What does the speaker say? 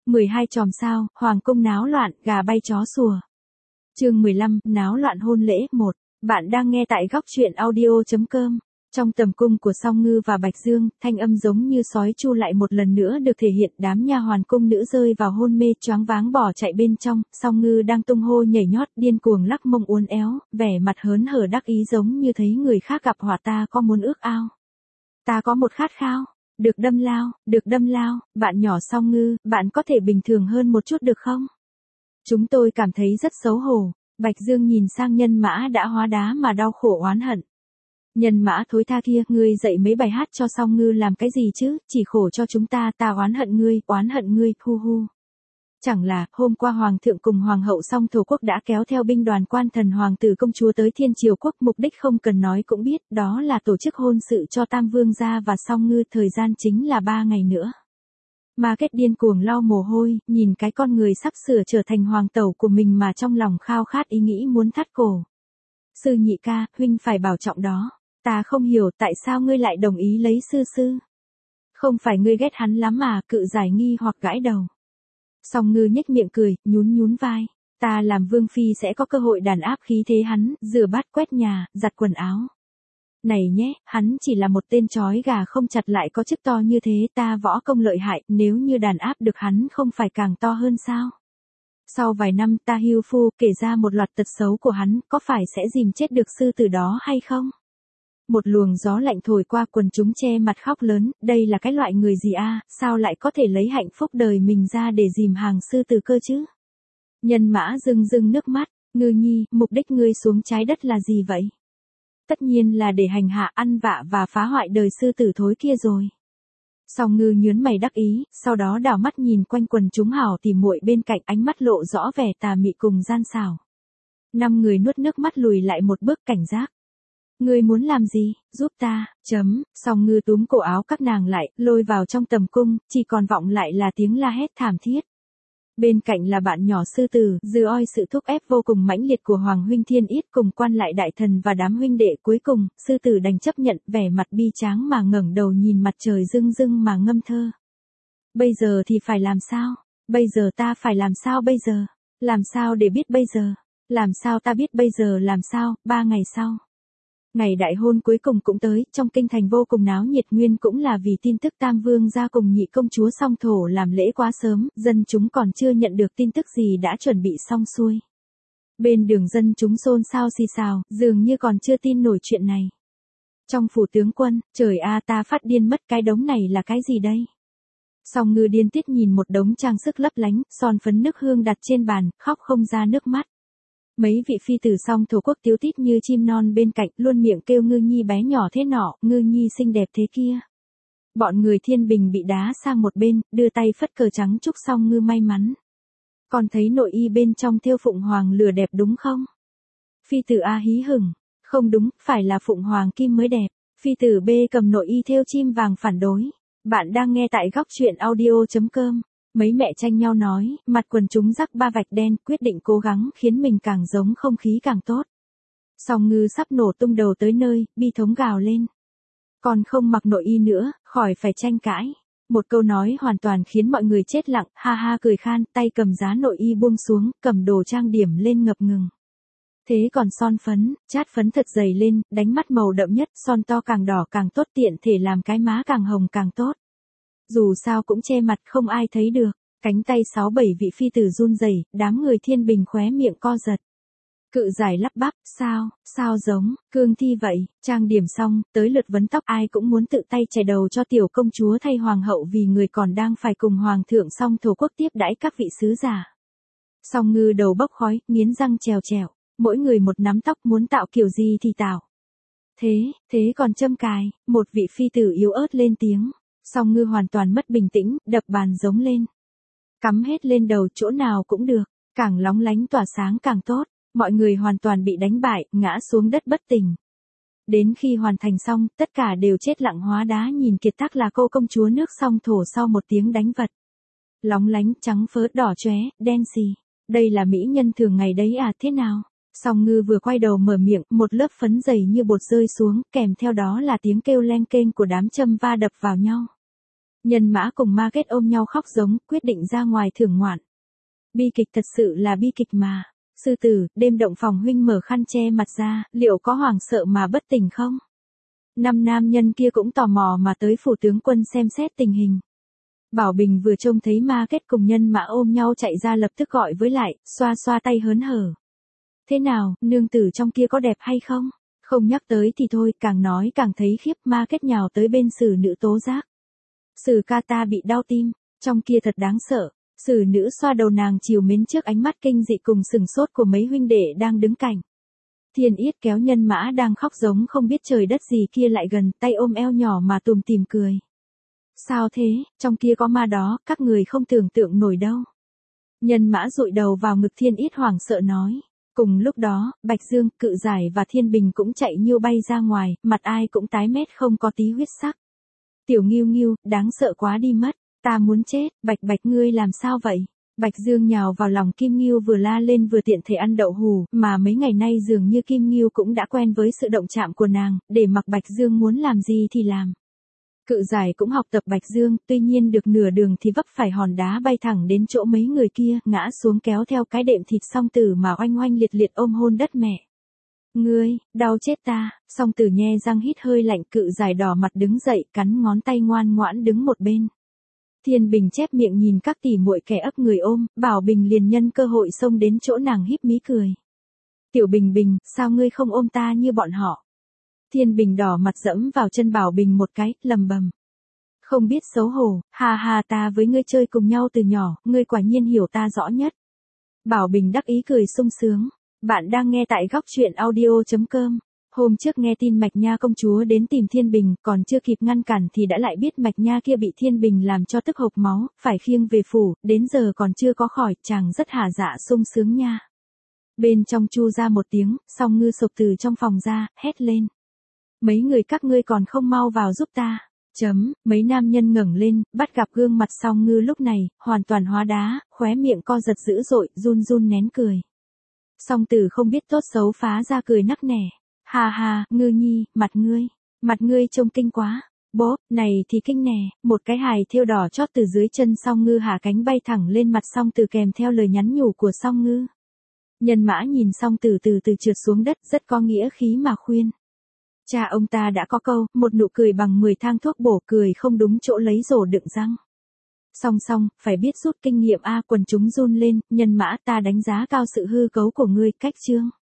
12 chòm sao, hoàng cung náo loạn, gà bay chó sủa. Chương 15, náo loạn hôn lễ 1. Bạn đang nghe tại góc truyện audio.com. Trong tầm cung của Song Ngư và Bạch Dương, thanh âm giống như sói chu lại một lần nữa được thể hiện, đám nha hoàn cung nữ rơi vào hôn mê choáng váng bỏ chạy bên trong, Song Ngư đang tung hô nhảy nhót điên cuồng lắc mông uốn éo, vẻ mặt hớn hở đắc ý giống như thấy người khác gặp họa. Ta có muốn ước ao, ta có một khát khao, được đâm lao, bạn nhỏ Song Ngư, bạn có thể bình thường hơn một chút được không? Chúng tôi cảm thấy rất xấu hổ. Bạch Dương nhìn sang Nhân Mã đã hóa đá mà đau khổ oán hận. Nhân Mã thối tha kia, ngươi dạy mấy bài hát cho Song Ngư làm cái gì chứ, chỉ khổ cho chúng ta, ta oán hận ngươi, hu hu. Chẳng là, hôm qua Hoàng thượng cùng Hoàng hậu Song Thổ Quốc đã kéo theo binh đoàn quan thần hoàng tử công chúa tới Thiên Triều Quốc, mục đích không cần nói cũng biết, đó là tổ chức hôn sự cho Tam Vương gia và Song Ngư, thời gian chính là 3 ngày nữa. Mà Kết điên cuồng lau mồ hôi, nhìn cái con người sắp sửa trở thành hoàng tẩu của mình mà trong lòng khao khát ý nghĩ muốn thắt cổ. Sư nhị ca, huynh phải bảo trọng đó. Ta không hiểu tại sao ngươi lại đồng ý lấy sư. Không phải ngươi ghét hắn lắm mà, Cự Giải nghi hoặc gãi đầu. Song Ngư nhếch miệng cười, nhún vai. Ta làm vương phi sẽ có cơ hội đàn áp khí thế hắn, rửa bát quét nhà, giặt quần áo. Này nhé, hắn chỉ là một tên chói gà không chặt lại có chức to như thế, ta võ công lợi hại, nếu như đàn áp được hắn không phải càng to hơn sao? Sau vài năm ta hưu phu kể ra một loạt tật xấu của hắn, có phải sẽ dìm chết được sư tử đó hay không? Một luồng gió lạnh thổi qua, quần chúng che mặt khóc lớn, đây là cái loại người gì a, sao lại có thể lấy hạnh phúc đời mình ra để dìm hàng sư tử cơ chứ? Nhân Mã rưng nước mắt, Ngư nhi, mục đích ngươi xuống trái đất là gì vậy? Tất nhiên là để hành hạ, ăn vạ và phá hoại đời sư tử thối kia rồi. Song Ngư nhướng mày đắc ý, sau đó đảo mắt nhìn quanh quần chúng hảo tỉ muội bên cạnh, ánh mắt lộ rõ vẻ tà mị cùng gian xảo. 5 người nuốt nước mắt lùi lại một bước cảnh giác. Ngươi muốn làm gì, giúp ta, Song Ngư túm cổ áo các nàng lại, lôi vào trong tầm cung, chỉ còn vọng lại là tiếng la hét thảm thiết. Bên cạnh là bạn nhỏ sư tử, dư oi sự thúc ép vô cùng mãnh liệt của Hoàng huynh Thiên Yết cùng quan lại đại thần và đám huynh đệ, cuối cùng, sư tử đành chấp nhận, vẻ mặt bi tráng mà ngẩng đầu nhìn mặt trời rưng mà ngâm thơ. Bây giờ thì phải làm sao? Bây giờ ta phải làm sao bây giờ? Làm sao để biết bây giờ? Làm sao ta biết bây giờ làm sao? 3 ngày sau. Ngày đại hôn cuối cùng cũng tới, trong kinh thành vô cùng náo nhiệt, nguyên cũng là vì tin tức Tam Vương gia cùng nhị công chúa Song Thổ làm lễ quá sớm, dân chúng còn chưa nhận được tin tức gì đã chuẩn bị xong xuôi. Bên đường dân chúng xôn xao xì xào, dường như còn chưa tin nổi chuyện này. Trong phủ tướng quân, trời a, ta phát điên mất, cái đống này là cái gì đây? Song Ngư điên tiết nhìn một đống trang sức lấp lánh, son phấn nước hương đặt trên bàn, khóc không ra nước mắt. Mấy vị phi tử Song Thổ Quốc tiếu tít như chim non bên cạnh, luôn miệng kêu Ngư nhi bé nhỏ thế nọ, Ngư nhi xinh đẹp thế kia. Bọn người Thiên Bình bị đá sang một bên, đưa tay phất cờ trắng chúc Song Ngư may mắn. Còn thấy nội y bên trong thêu phụng hoàng lửa đẹp đúng không? Phi tử A hí hửng, không đúng, phải là phụng hoàng kim mới đẹp. Phi tử B cầm nội y thêu chim vàng phản đối. Bạn đang nghe tại góc truyện audio.com. Mấy mẹ tranh nhau nói, mặt quần chúng rắc 3 vạch đen, quyết định cố gắng khiến mình càng giống không khí càng tốt. Song Ngư sắp nổ tung đầu tới nơi, bi thống gào lên. Còn không mặc nội y nữa, khỏi phải tranh cãi. Một câu nói hoàn toàn khiến mọi người chết lặng, ha ha cười khan, tay cầm giá nội y buông xuống, cầm đồ trang điểm lên ngập ngừng. Thế còn son phấn, chát phấn thật dày lên, đánh mắt màu đậm nhất, son to càng đỏ càng tốt, tiện thể làm cái má càng hồng càng tốt. Dù sao cũng che mặt không ai thấy được, cánh tay 6-7 vị phi tử run rẩy, đám người Thiên Bình khóe miệng co giật. Cự Giải lắp bắp, sao giống, cương thi vậy, trang điểm xong, tới lượt vấn tóc, ai cũng muốn tự tay chải đầu cho tiểu công chúa thay hoàng hậu vì người còn đang phải cùng hoàng thượng Song Thổ Quốc tiếp đãi các vị sứ giả. Song Ngư đầu bốc khói, nghiến răng trèo, mỗi người một nắm tóc, muốn tạo kiểu gì thì tạo. Thế còn châm cài, một vị phi tử yếu ớt lên tiếng. Song Ngư hoàn toàn mất bình tĩnh, đập bàn giống lên. Cắm hết lên đầu, chỗ nào cũng được, càng lóng lánh tỏa sáng càng tốt, mọi người hoàn toàn bị đánh bại, ngã xuống đất bất tỉnh. Đến khi hoàn thành xong, tất cả đều chết lặng hóa đá nhìn kiệt tác là cô công chúa nước Song Thổ sau một tiếng đánh vật. Lóng lánh, trắng phớt, đỏ chóe, đen xì. Đây là mỹ nhân thường ngày đấy à, thế nào? Song Ngư vừa quay đầu mở miệng, một lớp phấn dày như bột rơi xuống, kèm theo đó là tiếng kêu leng keng của đám châm va đập vào nhau. Nhân Mã cùng Market ôm nhau khóc giống, quyết định ra ngoài thưởng ngoạn. Bi kịch thật sự là bi kịch mà. Sư tử, đêm động phòng huynh mở khăn che mặt ra, liệu có hoảng sợ mà bất tỉnh không? Năm nam nhân kia cũng tò mò mà tới phủ tướng quân xem xét tình hình. Bảo Bình vừa trông thấy Market cùng Nhân Mã ôm nhau chạy ra lập tức gọi với lại, xoa xoa tay hớn hở. Thế nào, nương tử trong kia có đẹp hay không? Không nhắc tới thì thôi, càng nói càng thấy khiếp. Market nhào tới bên Sử nữ tố giác. Sử ca ta bị đau tim, trong kia thật đáng sợ. Sử nữ xoa đầu nàng chiều mến trước ánh mắt kinh dị cùng sừng sốt của mấy huynh đệ đang đứng cạnh. Thiên Yết kéo Nhân Mã đang khóc giống không biết trời đất gì kia lại gần, tay ôm eo nhỏ mà tùm tìm cười. Sao thế, trong kia có ma đó, các người không tưởng tượng nổi đâu. Nhân Mã dụi đầu vào ngực Thiên Yết hoảng sợ nói. Cùng lúc đó, Bạch Dương, Cự Giải và Thiên Bình cũng chạy nhiêu bay ra ngoài, mặt ai cũng tái mét không có tí huyết sắc. Tiểu Ngưu Ngưu, đáng sợ quá đi mất, ta muốn chết, Bạch Bạch ngươi làm sao vậy? Bạch Dương nhào vào lòng Kim Ngưu vừa la lên vừa tiện thể ăn đậu hù, mà mấy ngày nay dường như Kim Ngưu cũng đã quen với sự động chạm của nàng, để mặc Bạch Dương muốn làm gì thì làm. Cự Giải cũng học tập Bạch Dương, tuy nhiên được nửa đường thì vấp phải hòn đá bay thẳng đến chỗ mấy người kia, ngã xuống kéo theo cái đệm thịt Song Tử mà oanh oanh liệt liệt ôm hôn đất mẹ. Ngươi, đau chết ta, Song Tử nhe răng hít hơi lạnh. Cự Giải đỏ mặt đứng dậy, cắn ngón tay ngoan ngoãn đứng một bên. Thiên Bình chép miệng nhìn các tỷ muội kẻ ấp người ôm, Bảo Bình liền nhân cơ hội xông đến chỗ nàng híp mí cười. Tiểu Bình Bình, sao ngươi không ôm ta như bọn họ? Thiên Bình đỏ mặt dẫm vào chân Bảo Bình một cái, lầm bầm. Không biết xấu hổ, ha ha, ta với ngươi chơi cùng nhau từ nhỏ, ngươi quả nhiên hiểu ta rõ nhất. Bảo Bình đắc ý cười sung sướng. Bạn đang nghe tại góc truyện audio.com. Hôm trước nghe tin Mạch Nha công chúa đến tìm Thiên Bình, còn chưa kịp ngăn cản thì đã lại biết Mạch Nha kia bị Thiên Bình làm cho tức hộc máu, phải khiêng về phủ, đến giờ còn chưa có khỏi, chàng rất hả dạ sung sướng nha. Bên trong chu ra một tiếng, Song Ngư sộc từ trong phòng ra, hét lên. Mấy người các ngươi còn không mau vào giúp ta. Mấy nam nhân ngẩng lên, bắt gặp gương mặt Song Ngư lúc này, hoàn toàn hóa đá, khóe miệng co giật dữ dội, run run nén cười. Song Tử không biết tốt xấu phá ra cười nắc nẻ. Ha ha, Ngư nhi, mặt ngươi trông kinh quá. Bố, này thì kinh nè, một cái hài thêu đỏ chót từ dưới chân Song Ngư hạ cánh bay thẳng lên mặt Song Tử kèm theo lời nhắn nhủ của Song Ngư. Nhân Mã nhìn Song Tử từ từ trượt xuống đất rất có nghĩa khí mà khuyên. Cha ông ta đã có câu, một nụ cười bằng 10 thang thuốc bổ, cười không đúng chỗ lấy rổ đựng răng. Song, phải biết rút kinh nghiệm a. Quần chúng run lên. Nhân Mã, ta đánh giá cao sự hư cấu của ngươi, cách chương.